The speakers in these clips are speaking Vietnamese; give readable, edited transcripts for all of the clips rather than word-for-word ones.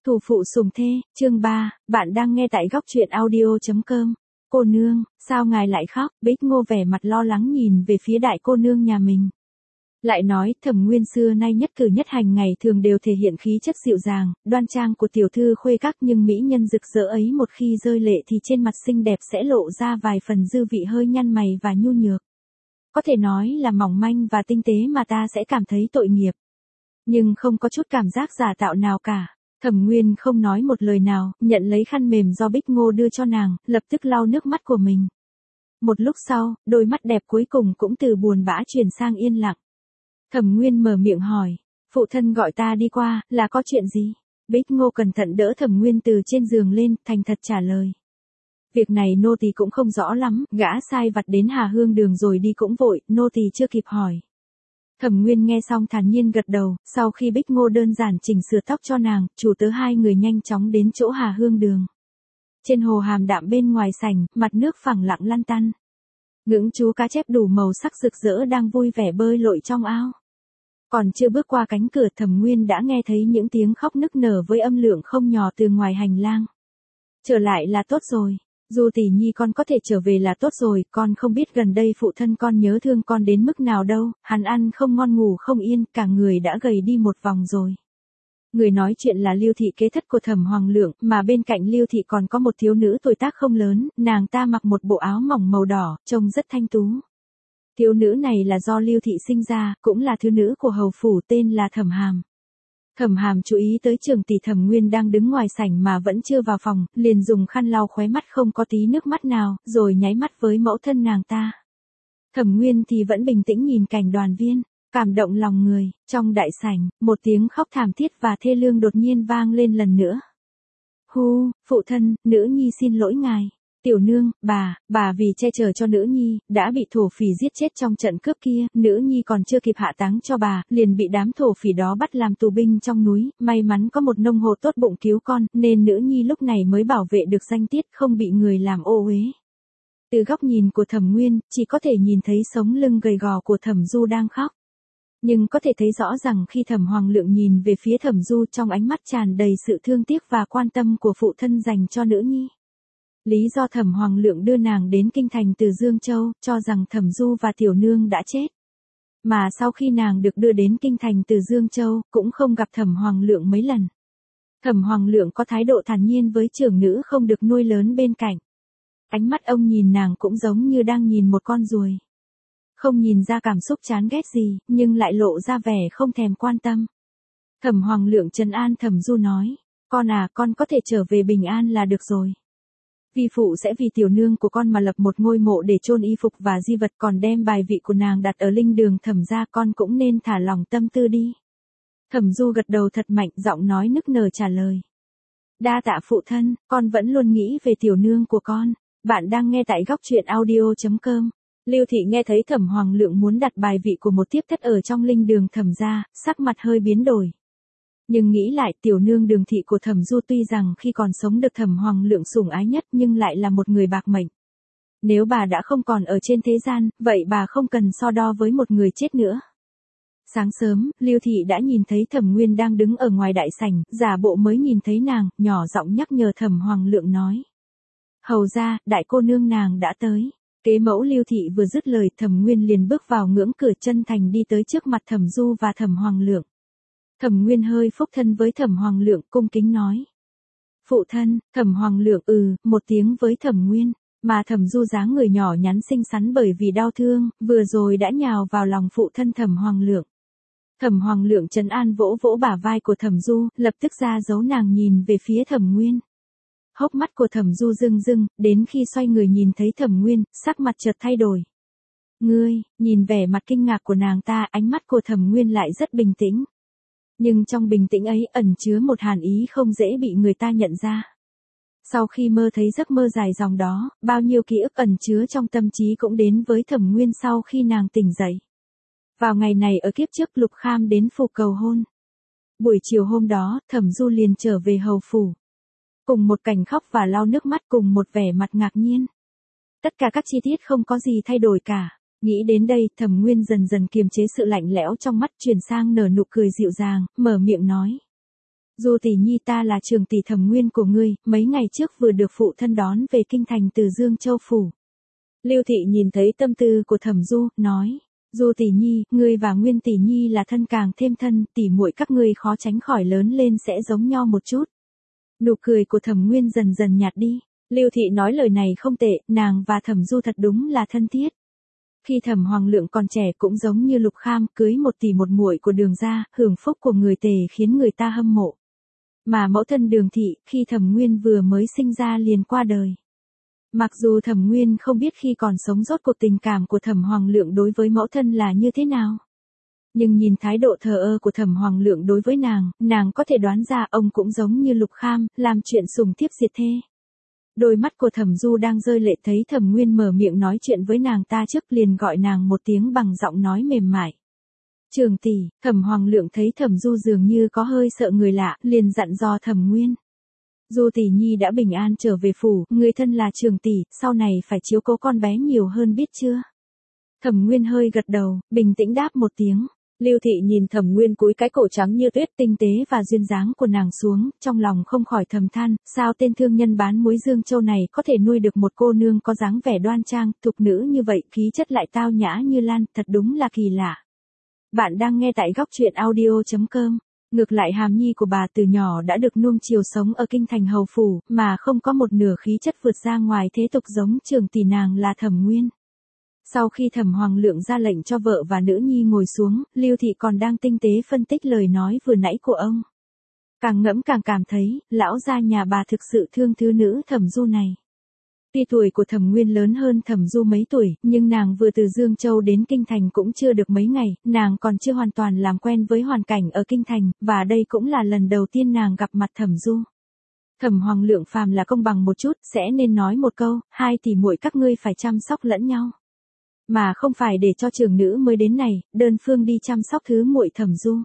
Thủ phụ sủng thê, chương 3, bạn đang nghe tại góc truyện audio.com. Cô nương, sao ngài lại khóc? Bích Ngô vẻ mặt lo lắng nhìn về phía đại cô nương nhà mình. Lại nói, Thẩm Nguyên xưa nay nhất cử nhất hành ngày thường đều thể hiện khí chất dịu dàng, đoan trang của tiểu thư khuê các, nhưng mỹ nhân rực rỡ ấy một khi rơi lệ thì trên mặt xinh đẹp sẽ lộ ra vài phần dư vị hơi nhăn mày và nhu nhược. Có thể nói là mỏng manh và tinh tế mà ta sẽ cảm thấy tội nghiệp. Nhưng không có chút cảm giác giả tạo nào cả. Thẩm Nguyên không nói một lời nào, nhận lấy khăn mềm do Bích Ngô đưa cho nàng, lập tức lau nước mắt của mình. Một lúc sau, đôi mắt đẹp cuối cùng cũng từ buồn bã chuyển sang yên lặng. Thẩm Nguyên mở miệng hỏi, phụ thân gọi ta đi qua, là có chuyện gì? Bích Ngô cẩn thận đỡ Thẩm Nguyên từ trên giường lên, thành thật trả lời. Việc này nô tỳ cũng không rõ lắm, gã sai vặt đến Hà Hương Đường rồi đi cũng vội, nô tỳ chưa kịp hỏi. Thẩm Nguyên nghe xong thản nhiên gật đầu, sau khi Bích Ngô đơn giản chỉnh sửa tóc cho nàng, chủ tớ hai người nhanh chóng đến chỗ Hà Hương Đường. Trên hồ hàm đạm bên ngoài sảnh, mặt nước phẳng lặng lăn tăn. Những chú cá chép đủ màu sắc rực rỡ đang vui vẻ bơi lội trong ao. Còn chưa bước qua cánh cửa, Thẩm Nguyên đã nghe thấy những tiếng khóc nức nở với âm lượng không nhỏ từ ngoài hành lang. Trở lại là tốt rồi. Du tỷ nhi con có thể trở về là tốt rồi, con không biết gần đây phụ thân con nhớ thương con đến mức nào đâu, hắn ăn không ngon ngủ không yên, cả người đã gầy đi một vòng rồi. Người nói chuyện là Lưu thị kế thất của Thẩm Hoàng Lượng, mà bên cạnh Lưu thị còn có một thiếu nữ tuổi tác không lớn, nàng ta mặc một bộ áo mỏng màu đỏ, trông rất thanh tú. Thiếu nữ này là do Lưu thị sinh ra, cũng là thiếu nữ của hầu phủ, tên là Thẩm Hàm. Thẩm Hàm chú ý tới trưởng tỷ Thẩm Nguyên đang đứng ngoài sảnh mà vẫn chưa vào phòng, liền dùng khăn lau khóe mắt không có tí nước mắt nào, rồi nháy mắt với mẫu thân nàng ta. Thẩm Nguyên thì vẫn bình tĩnh nhìn cảnh đoàn viên, cảm động lòng người. Trong đại sảnh, một tiếng khóc thảm thiết và thê lương đột nhiên vang lên lần nữa. Hu, phụ thân, nữ nhi xin lỗi ngài. Tiểu nương, bà vì che chở cho nữ nhi, đã bị thổ phỉ giết chết trong trận cướp kia, nữ nhi còn chưa kịp hạ táng cho bà, liền bị đám thổ phỉ đó bắt làm tù binh trong núi, may mắn có một nông hộ tốt bụng cứu con, nên nữ nhi lúc này mới bảo vệ được danh tiết, không bị người làm ô uế. Từ góc nhìn của Thẩm Nguyên, chỉ có thể nhìn thấy sống lưng gầy gò của Thẩm Du đang khóc. Nhưng có thể thấy rõ rằng khi Thẩm Hoàng Lượng nhìn về phía Thẩm Du, trong ánh mắt tràn đầy sự thương tiếc và quan tâm của phụ thân dành cho nữ nhi. Lý do Thẩm Hoàng Lượng đưa nàng đến kinh thành từ Dương Châu, cho rằng Thẩm Du và tiểu nương đã chết. Mà sau khi nàng được đưa đến kinh thành từ Dương Châu, cũng không gặp Thẩm Hoàng Lượng mấy lần. Thẩm Hoàng Lượng có thái độ thản nhiên với trưởng nữ không được nuôi lớn bên cạnh. Ánh mắt ông nhìn nàng cũng giống như đang nhìn một con ruồi. Không nhìn ra cảm xúc chán ghét gì, nhưng lại lộ ra vẻ không thèm quan tâm. Thẩm Hoàng Lượng trấn an Thẩm Du nói, con có thể trở về bình an là được rồi. Vi phụ sẽ vì tiểu nương của con mà lập một ngôi mộ để chôn y phục và di vật, còn đem bài vị của nàng đặt ở linh đường Thẩm gia, con cũng nên thả lòng tâm tư đi. Thẩm Du gật đầu thật mạnh, giọng nói nức nở trả lời. Đa tạ phụ thân, con vẫn luôn nghĩ về tiểu nương của con. Bạn đang nghe tại góc truyện audio.com. Lưu thị nghe thấy Thẩm Hoàng Lượng muốn đặt bài vị của một tiếp thất ở trong linh đường Thẩm gia, sắc mặt hơi biến đổi. Nhưng nghĩ lại, tiểu nương Đường thị của Thẩm Du tuy rằng khi còn sống được Thẩm Hoàng Lượng sủng ái nhất, nhưng lại là một người bạc mệnh. Nếu bà đã không còn ở trên thế gian, vậy bà không cần so đo với một người chết nữa. Sáng sớm, Lưu thị đã nhìn thấy Thẩm Nguyên đang đứng ở ngoài đại sảnh, giả bộ mới nhìn thấy nàng, nhỏ giọng nhắc nhở Thẩm Hoàng Lượng nói. Hầu ra, đại cô nương nàng đã tới. Kế mẫu Lưu thị vừa dứt lời, Thẩm Nguyên liền bước vào ngưỡng cửa, chân thành đi tới trước mặt Thẩm Du và Thẩm Hoàng Lượng. Thẩm Nguyên hơi phúc thân với Thẩm Hoàng Lượng, cung kính nói. Phụ thân. Thẩm Hoàng Lượng một tiếng với Thẩm Nguyên, mà Thẩm Du dáng người nhỏ nhắn xinh xắn bởi vì đau thương, vừa rồi đã nhào vào lòng phụ thân Thẩm Hoàng Lượng. Thẩm Hoàng Lượng trấn an vỗ vỗ bả vai của Thẩm Du, lập tức ra dấu nàng nhìn về phía Thẩm Nguyên. Hốc mắt của Thẩm Du rưng rưng, đến khi xoay người nhìn thấy Thẩm Nguyên, sắc mặt chợt thay đổi. Ngươi, nhìn vẻ mặt kinh ngạc của nàng ta, ánh mắt của Thẩm Nguyên lại rất bình tĩnh. Nhưng trong bình tĩnh ấy ẩn chứa một hàn ý không dễ bị người ta nhận ra. Sau khi mơ thấy giấc mơ dài dòng đó, bao nhiêu ký ức ẩn chứa trong tâm trí cũng đến với Thẩm Nguyên sau khi nàng tỉnh dậy. Vào ngày này ở kiếp trước, Lục Kham đến phủ cầu hôn. Buổi chiều hôm đó, Thẩm Du liền trở về hầu phủ. Cùng một cảnh khóc và lau nước mắt, cùng một vẻ mặt ngạc nhiên. Tất cả các chi tiết không có gì thay đổi cả. Nghĩ đến đây, Thẩm Nguyên dần dần kiềm chế sự lạnh lẽo trong mắt, chuyển sang nở nụ cười dịu dàng, mở miệng nói. Du tỷ nhi ta là trường tỷ Thẩm Nguyên của ngươi, mấy ngày trước vừa được phụ thân đón về kinh thành từ Dương Châu phủ. Lưu Thị nhìn thấy tâm tư của Thẩm Du, nói, Du tỷ nhi, ngươi và Nguyên tỷ nhi là thân càng thêm thân, tỷ muội các ngươi khó tránh khỏi lớn lên sẽ giống nhau một chút. Nụ cười của Thẩm Nguyên dần dần nhạt đi. Lưu Thị nói lời này không tệ, nàng và Thẩm Du thật đúng là thân thiết. Khi Thẩm Hoàng Lượng còn trẻ cũng giống như Lục Kham, cưới một tỷ một muội của Đường gia, hưởng phúc của người Tề khiến người ta hâm mộ. Mà mẫu thân Đường Thị, khi Thẩm Nguyên vừa mới sinh ra liền qua đời. Mặc dù Thẩm Nguyên không biết khi còn sống rốt cuộc tình cảm của Thẩm Hoàng Lượng đối với mẫu thân là như thế nào. Nhưng nhìn thái độ thờ ơ của Thẩm Hoàng Lượng đối với nàng có thể đoán ra ông cũng giống như Lục Kham, làm chuyện sùng thiếp diệt thê. Đôi mắt của Thẩm Du đang rơi lệ thấy Thẩm Nguyên mở miệng nói chuyện với nàng ta trước liền gọi nàng một tiếng bằng giọng nói mềm mại. Trường tỷ, Thẩm Hoàng Lượng thấy Thẩm Du dường như có hơi sợ người lạ, liền dặn dò Thẩm Nguyên. Du tỷ nhi đã bình an trở về phủ, người thân là trường tỷ, sau này phải chiếu cố con bé nhiều hơn biết chưa? Thẩm Nguyên hơi gật đầu, bình tĩnh đáp một tiếng. Lưu Thị nhìn Thẩm Nguyên cúi cái cổ trắng như tuyết tinh tế và duyên dáng của nàng xuống, trong lòng không khỏi thầm than, sao tên thương nhân bán muối Dương Châu này có thể nuôi được một cô nương có dáng vẻ đoan trang, thục nữ như vậy, khí chất lại tao nhã như lan, thật đúng là kỳ lạ. Bạn đang nghe tại góc truyện audio.com. Ngược lại Hàm Nhi của bà từ nhỏ đã được nuông chiều sống ở kinh thành hầu phủ, mà không có một nửa khí chất vượt ra ngoài thế tục giống trường tỷ nàng là Thẩm Nguyên. Sau khi Thẩm Hoàng Lượng ra lệnh cho vợ và nữ nhi ngồi xuống, Lưu Thị còn đang tinh tế phân tích lời nói vừa nãy của ông. Càng ngẫm càng cảm thấy, lão gia nhà bà thực sự thương thứ nữ Thẩm Du này. Tuy tuổi của Thẩm Nguyên lớn hơn Thẩm Du mấy tuổi, nhưng nàng vừa từ Dương Châu đến Kinh Thành cũng chưa được mấy ngày, nàng còn chưa hoàn toàn làm quen với hoàn cảnh ở Kinh Thành, và đây cũng là lần đầu tiên nàng gặp mặt Thẩm Du. Thẩm Hoàng Lượng phàm là công bằng một chút, sẽ nên nói một câu, hai tỷ muội các ngươi phải chăm sóc lẫn nhau. Mà không phải để cho trưởng nữ mới đến này, đơn phương đi chăm sóc thứ muội Thẩm Du.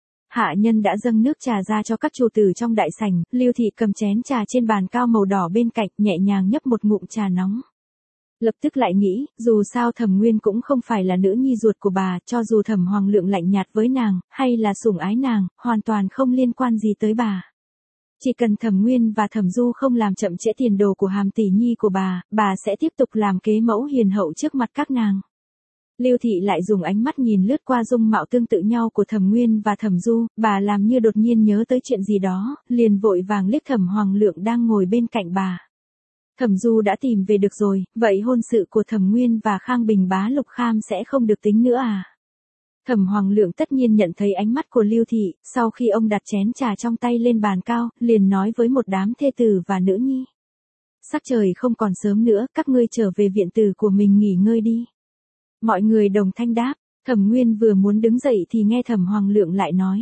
Hạ nhân đã dâng nước trà ra cho các chủ tử trong đại sảnh, Lưu Thị cầm chén trà trên bàn cao màu đỏ bên cạnh, nhẹ nhàng nhấp một ngụm trà nóng. Lập tức lại nghĩ, dù sao Thẩm Nguyên cũng không phải là nữ nhi ruột của bà, cho dù Thẩm Hoàng Lượng lạnh nhạt với nàng, hay là sủng ái nàng, hoàn toàn không liên quan gì tới bà. Chỉ cần Thẩm Nguyên và Thẩm Du không làm chậm trễ tiền đồ của Hàm tỷ nhi của bà sẽ tiếp tục làm kế mẫu hiền hậu trước mặt các nàng. Lưu Thị lại dùng ánh mắt nhìn lướt qua dung mạo tương tự nhau của Thẩm Nguyên và Thẩm Du, bà làm như đột nhiên nhớ tới chuyện gì đó, liền vội vàng liếc Thẩm Hoàng Lượng đang ngồi bên cạnh bà. Thẩm Du đã tìm về được rồi, vậy hôn sự của Thẩm Nguyên và Khang Bình bá Lục Kham sẽ không được tính nữa à? Thẩm Hoàng Lượng tất nhiên nhận thấy ánh mắt của Lưu Thị, sau khi ông đặt chén trà trong tay lên bàn cao, liền nói với một đám thê tử và nữ nhi. Sắc trời không còn sớm nữa, các ngươi trở về viện tử của mình nghỉ ngơi đi. Mọi người đồng thanh đáp, Thẩm Nguyên vừa muốn đứng dậy thì nghe Thẩm Hoàng Lượng lại nói.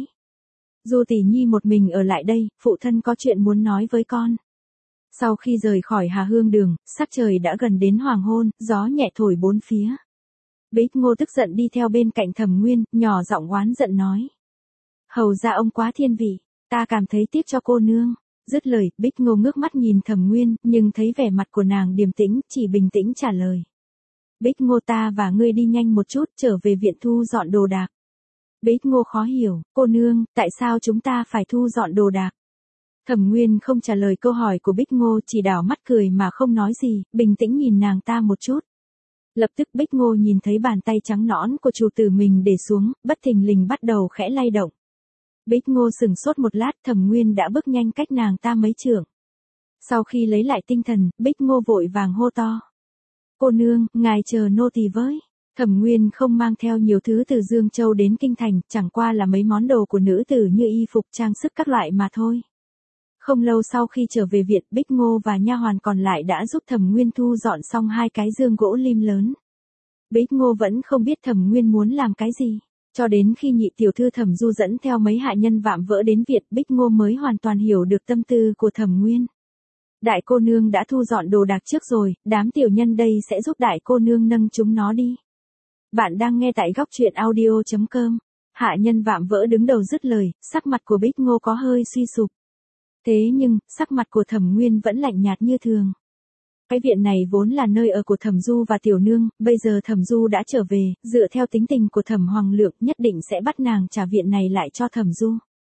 Du tỷ nhi một mình ở lại đây, phụ thân có chuyện muốn nói với con. Sau khi rời khỏi Hà Hương Đường, sắc trời đã gần đến hoàng hôn, gió nhẹ thổi bốn phía. Bích Ngô tức giận đi theo bên cạnh Thẩm Nguyên, nhỏ giọng oán giận nói. Hầu ra ông quá thiên vị, ta cảm thấy tiếc cho cô nương. Dứt lời, Bích Ngô ngước mắt nhìn Thẩm Nguyên, nhưng thấy vẻ mặt của nàng điềm tĩnh, chỉ bình tĩnh trả lời. Bích Ngô ta và ngươi đi nhanh một chút, trở về viện thu dọn đồ đạc. Bích Ngô khó hiểu, cô nương, tại sao chúng ta phải thu dọn đồ đạc? Thẩm Nguyên không trả lời câu hỏi của Bích Ngô, chỉ đảo mắt cười mà không nói gì, bình tĩnh nhìn nàng ta một chút. Lập tức Bích Ngô nhìn thấy bàn tay trắng nõn của chủ tử mình để xuống, bất thình lình bắt đầu khẽ lay động. Bích Ngô sừng sốt một lát, Thẩm Nguyên đã bước nhanh cách nàng ta mấy trượng. Sau khi lấy lại tinh thần, Bích Ngô vội vàng hô to. Cô nương, ngài chờ nô tỳ với. Thẩm Nguyên không mang theo nhiều thứ từ Dương Châu đến Kinh Thành, chẳng qua là mấy món đồ của nữ tử như y phục trang sức các loại mà thôi. Không lâu sau khi trở về viện, Bích Ngô và nha hoàn còn lại đã giúp Thẩm Nguyên thu dọn xong hai cái giường gỗ lim lớn. Bích Ngô vẫn không biết Thẩm Nguyên muốn làm cái gì. Cho đến khi nhị tiểu thư Thẩm Du dẫn theo mấy hạ nhân vạm vỡ đến viện, Bích Ngô mới hoàn toàn hiểu được tâm tư của Thẩm Nguyên. Đại cô nương đã thu dọn đồ đạc trước rồi, đám tiểu nhân đây sẽ giúp đại cô nương nâng chúng nó đi. Bạn đang nghe tại góc truyện audio.com. Hạ nhân vạm vỡ đứng đầu dứt lời, sắc mặt của Bích Ngô có hơi suy sụp. Thế nhưng, sắc mặt của Thẩm Nguyên vẫn lạnh nhạt như thường. Cái viện này vốn là nơi ở của Thẩm Du và tiểu nương, bây giờ Thẩm Du đã trở về, dựa theo tính tình của Thẩm Hoàng Lượng nhất định sẽ bắt nàng trả viện này lại cho Thẩm Du.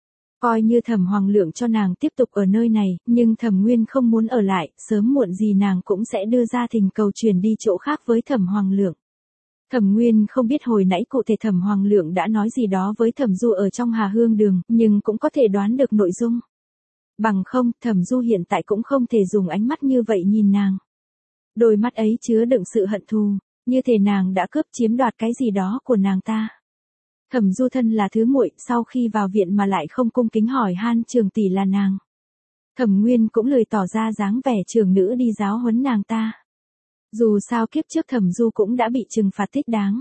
Coi như Thẩm Hoàng Lượng cho nàng tiếp tục ở nơi này, nhưng Thẩm Nguyên không muốn ở lại, sớm muộn gì nàng cũng sẽ đưa ra thỉnh cầu chuyển đi chỗ khác với Thẩm Hoàng Lượng. Thẩm Nguyên không biết hồi nãy cụ thể Thẩm Hoàng Lượng đã nói gì đó với Thẩm Du ở trong Hà Hương Đường, nhưng cũng có thể đoán được nội dung. Bằng không, Thẩm Du hiện tại cũng không thể dùng ánh mắt như vậy nhìn nàng. Đôi mắt ấy chứa đựng sự hận thù, như thể nàng đã cướp chiếm đoạt cái gì đó của nàng ta. Thẩm Du thân là thứ muội, sau khi vào viện mà lại không cung kính hỏi han trường tỷ là nàng. Thẩm Nguyên cũng lười tỏ ra dáng vẻ trưởng nữ đi giáo huấn nàng ta. Dù sao kiếp trước Thẩm Du cũng đã bị trừng phạt thích đáng.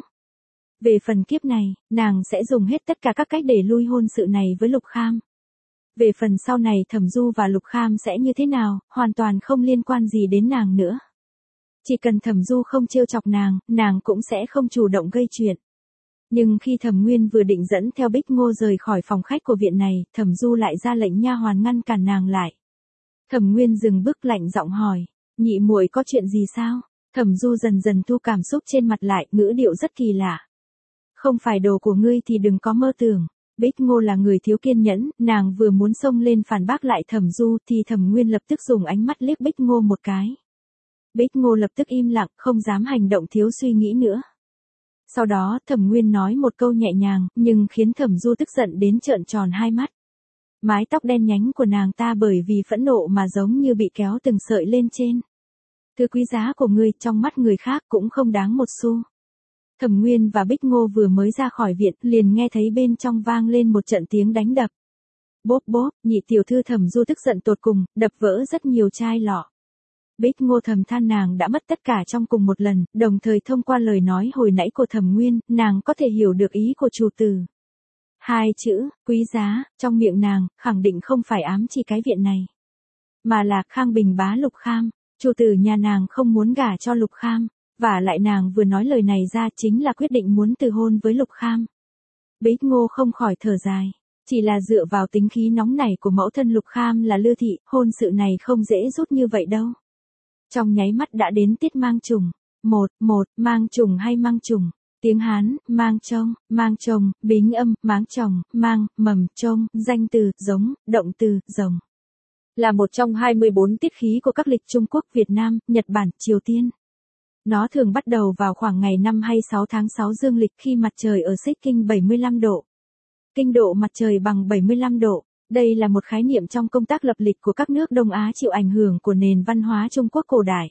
Về phần kiếp này, nàng sẽ dùng hết tất cả các cách để lui hôn sự này với Lục Kham. Về phần sau này Thẩm Du và Lục Kham sẽ như thế nào, hoàn toàn không liên quan gì đến nàng nữa. Chỉ cần Thẩm Du không trêu chọc nàng cũng sẽ không chủ động gây chuyện. Nhưng khi Thẩm Nguyên vừa định dẫn theo Bích Ngô rời khỏi phòng khách của viện này, Thẩm Du lại ra lệnh nha hoàn ngăn cản nàng lại. Thẩm Nguyên dừng bước lạnh giọng hỏi, nhị muội có chuyện gì sao? Thẩm Du dần dần thu cảm xúc trên mặt lại, ngữ điệu rất kỳ lạ. Không phải đồ của ngươi thì đừng có mơ tưởng. Bích Ngô là người thiếu kiên nhẫn, nàng vừa muốn xông lên phản bác lại Thẩm Du thì Thẩm Nguyên lập tức dùng ánh mắt liếc Bích Ngô một cái. Bích Ngô lập tức im lặng, không dám hành động thiếu suy nghĩ nữa. Sau đó Thẩm Nguyên nói một câu nhẹ nhàng, nhưng khiến Thẩm Du tức giận đến trợn tròn hai mắt. Mái tóc đen nhánh của nàng ta bởi vì phẫn nộ mà giống như bị kéo từng sợi lên trên. Thứ quý giá của ngươi trong mắt người khác cũng không đáng một xu. Thẩm Nguyên và Bích Ngô vừa mới ra khỏi viện, liền nghe thấy bên trong vang lên một trận tiếng đánh đập. Bốp bốp, nhị tiểu thư Thẩm Du tức giận tột cùng, đập vỡ rất nhiều chai lọ. Bích Ngô thầm than nàng đã mất tất cả trong cùng một lần, đồng thời thông qua lời nói hồi nãy của Thẩm Nguyên, nàng có thể hiểu được ý của chủ tử. Hai chữ, quý giá, trong miệng nàng, khẳng định không phải ám chỉ cái viện này. Mà là Khang Bình bá Lục Kham, chủ tử nhà nàng không muốn gả cho Lục Kham, và lại nàng vừa nói lời này ra chính là quyết định muốn từ hôn với Lục Kham. Bích Ngô không khỏi thở dài. Chỉ là dựa vào tính khí nóng nảy của mẫu thân Lục Kham là Lư Thị, hôn sự này không dễ rút như vậy đâu. Trong nháy mắt đã đến tiết mang trùng. Mang trùng hay mang trùng. Tiếng Hán, mang chồng, bính âm, máng chồng, mang, mầm, trông, danh từ, giống, động từ, rồng. Là một trong 24 tiết khí của các lịch Trung Quốc, Việt Nam, Nhật Bản, Triều Tiên. Nó thường bắt đầu vào khoảng ngày 5 hay 6 tháng 6 dương lịch khi mặt trời ở xích kinh 75 độ. Kinh độ mặt trời bằng 75 độ. Đây là một khái niệm trong công tác lập lịch của các nước Đông Á chịu ảnh hưởng của nền văn hóa Trung Quốc cổ đại.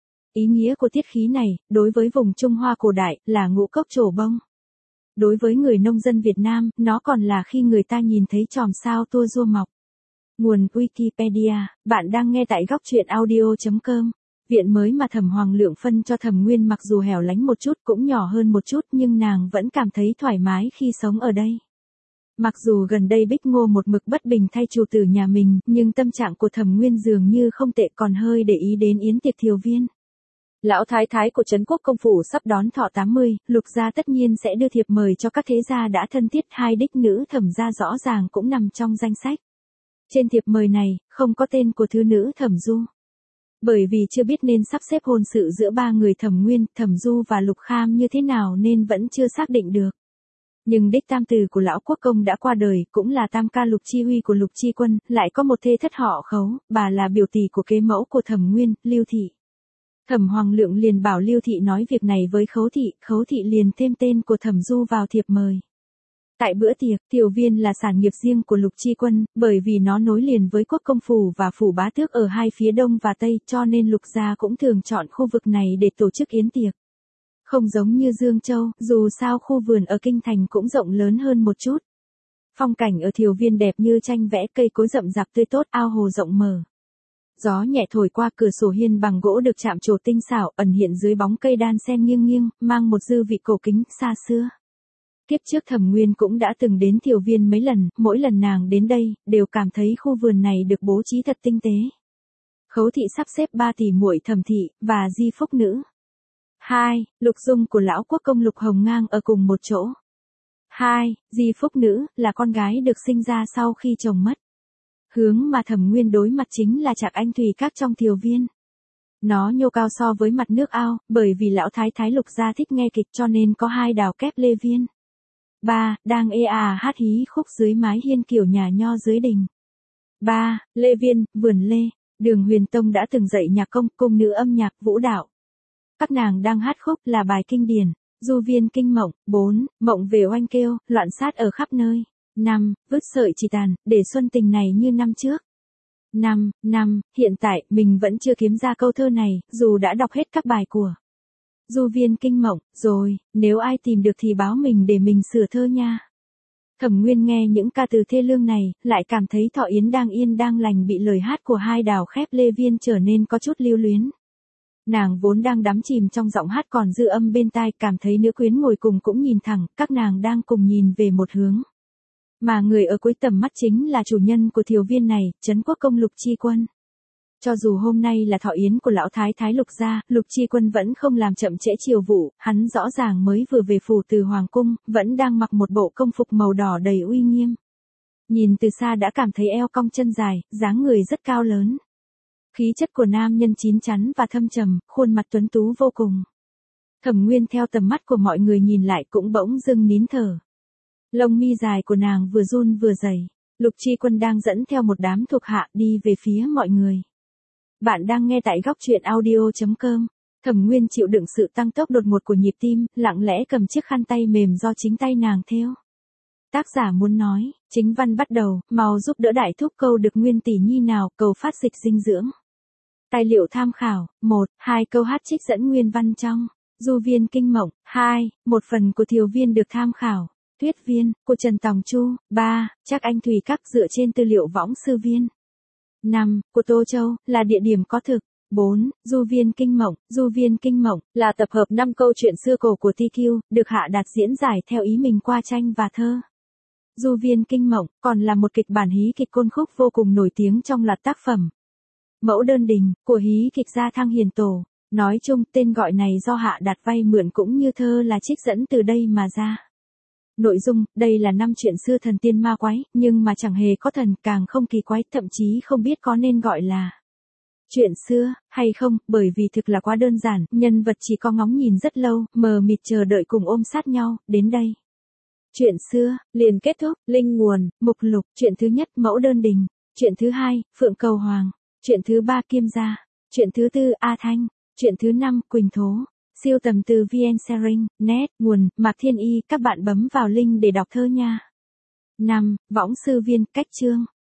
Ý nghĩa của tiết khí này, đối với vùng Trung Hoa cổ đại, là ngũ cốc trổ bông. Đối với người nông dân Việt Nam, nó còn là khi người ta nhìn thấy chòm sao tua rua mọc. Nguồn Wikipedia, bạn đang nghe tại góc truyện audio.com. Viện mới mà Thẩm Hoàng Lượng phân cho Thẩm Nguyên mặc dù hẻo lánh một chút cũng nhỏ hơn một chút nhưng nàng vẫn cảm thấy thoải mái khi sống ở đây. Mặc dù gần đây Bích Ngô một mực bất bình thay chủ tử nhà mình, nhưng tâm trạng của Thẩm Nguyên dường như không tệ, còn hơi để ý đến yến tiệc Thiều Viên. Lão thái thái của Trấn Quốc công phủ sắp đón thọ 80, Lục gia tất nhiên sẽ đưa thiệp mời cho các thế gia đã thân thiết, hai đích nữ Thẩm gia rõ ràng cũng nằm trong danh sách. Trên thiệp mời này, không có tên của thứ nữ Thẩm Du. Bởi vì chưa biết nên sắp xếp hôn sự giữa ba người Thẩm Nguyên, Thẩm Du và Lục Kham như thế nào nên vẫn chưa xác định được. Nhưng đích tam tử của lão quốc công đã qua đời, cũng là tam ca Lục Chi Huy của Lục Chi Quân, lại có một thê thất họ Khấu, bà là biểu tỷ của kế mẫu của Thẩm Nguyên, Lưu Thị. Thẩm Hoàng Lượng liền bảo Lưu Thị nói việc này với Khấu Thị liền thêm tên của Thẩm Du vào thiệp mời. Tại bữa tiệc, Thiều Viên là sản nghiệp riêng của Lục Chi Quân, bởi vì nó nối liền với quốc công phủ và phủ bá tước ở hai phía đông và tây, cho nên Lục gia cũng thường chọn khu vực này để tổ chức yến tiệc. Không giống như Dương Châu, dù sao khu vườn ở kinh thành cũng rộng lớn hơn một chút. Phong cảnh ở Thiều Viên đẹp như tranh vẽ, cây cối rậm rạp tươi tốt, ao hồ rộng mở. Gió nhẹ thổi qua cửa sổ hiên bằng gỗ được chạm trổ tinh xảo, ẩn hiện dưới bóng cây đan sen nghiêng nghiêng, mang một dư vị cổ kính xa xưa. Kiếp trước Thẩm Nguyên cũng đã từng đến Thiều Viên mấy lần, mỗi lần nàng đến đây, đều cảm thấy khu vườn này được bố trí thật tinh tế. Khấu Thị sắp xếp 3 tỷ muội Thẩm Thị, và Di Phúc Nữ. 2. Lục Dung của lão quốc công Lục Hồng Ngang ở cùng một chỗ. 2. Di Phúc Nữ, là con gái được sinh ra sau khi chồng mất. Hướng mà Thẩm Nguyên đối mặt chính là Trạc Anh Thùy Các trong Thiều Viên. Nó nhô cao so với mặt nước ao, bởi vì lão thái thái Lục gia thích nghe kịch cho nên có 2 đào kép lê viên. 3. Đang ê hát hí khúc dưới mái hiên kiểu nhà nho dưới đình. 3. Lê Viên, Vườn Lê. Đường Huyền Tông đã từng dạy nhạc công, cung nữ âm nhạc, vũ đạo. Các nàng đang hát khúc là bài kinh điển. Du viên kinh mộng. 4. Mộng về oanh kêu, loạn sát ở khắp nơi. 5. Vứt sợi chỉ tàn, để xuân tình này như năm trước. 5. Hiện tại, mình vẫn chưa kiếm ra câu thơ này, dù đã đọc hết các bài của Du viên kinh mộng, rồi, nếu ai tìm được thì báo mình để mình sửa thơ nha. Thẩm Nguyên nghe những ca từ thê lương này, lại cảm thấy Thọ Yến đang yên đang lành bị lời hát của hai đào khép Lê Viên trở nên có chút lưu luyến. Nàng vốn đang đắm chìm trong giọng hát còn dư âm bên tai, cảm thấy nữ quyến ngồi cùng cũng nhìn thẳng, các nàng đang cùng nhìn về một hướng. Mà người ở cuối tầm mắt chính là chủ nhân của thiều viên này, Trấn Quốc công Lục Chi Quân. Cho dù hôm nay là thọ yến của lão thái thái Lục gia, Lục Chi Quân vẫn không làm chậm trễ chiều vụ, hắn rõ ràng mới vừa về phủ từ hoàng cung, vẫn đang mặc một bộ công phục màu đỏ đầy uy nghiêm. Nhìn từ xa đã cảm thấy eo cong chân dài, dáng người rất cao lớn. Khí chất của nam nhân chín chắn và thâm trầm, khuôn mặt tuấn tú vô cùng. Thẩm Nguyên theo tầm mắt của mọi người nhìn lại cũng bỗng dưng nín thở. Lông mi dài của nàng vừa run vừa dày. Lục Chi Quân đang dẫn theo một đám thuộc hạ đi về phía mọi người. Bạn đang nghe tại góc truyện audio.com. Thẩm Nguyên chịu đựng sự tăng tốc đột ngột của nhịp tim, lặng lẽ cầm chiếc khăn tay mềm do chính tay nàng thêu. Tác giả muốn nói, chính văn bắt đầu, mau giúp đỡ đại thúc câu được Nguyên tỷ nhi nào, cầu phát dịch dinh dưỡng. Tài liệu tham khảo, 1, 2 câu hát trích dẫn nguyên văn trong Du viên kinh mộng, 2, một phần của thiều viên được tham khảo. Tuyết viên, của Trần Tòng Chu, 3, Trác Anh Thủy Các dựa trên tư liệu võng sư viên. 5, của Tô Châu, là địa điểm có thực. 4, Du viên kinh mộng, là tập hợp 5 câu chuyện xưa cổ của TQ, được Hạ Đạt diễn giải theo ý mình qua tranh và thơ. Du viên kinh mộng, còn là một kịch bản hí kịch côn khúc vô cùng nổi tiếng trong loạt tác phẩm Mẫu đơn đình, của hí kịch gia Thăng Hiền Tổ. Nói chung, tên gọi này do Hạ Đạt vay mượn cũng như thơ là trích dẫn từ đây mà ra. Nội dung, đây là 5 chuyện xưa thần tiên ma quái, nhưng mà chẳng hề có thần, càng không kỳ quái, thậm chí không biết có nên gọi là chuyện xưa, hay không, bởi vì thực là quá đơn giản, nhân vật chỉ có ngóng nhìn rất lâu, mờ mịt chờ đợi cùng ôm sát nhau, đến đây. Chuyện xưa, liền kết thúc, linh nguồn, mục lục, chuyện thứ nhất Mẫu đơn đình, chuyện thứ hai, Phượng Cầu Hoàng, chuyện thứ ba Kiêm Gia, chuyện thứ tư A Thanh, chuyện thứ năm Quỳnh Thố. Siêu tầm từ VN Sharing, net, nguồn, Mạc Thiên Y, các bạn bấm vào link để đọc thơ nha. 5. Võng sư viên, cách chương.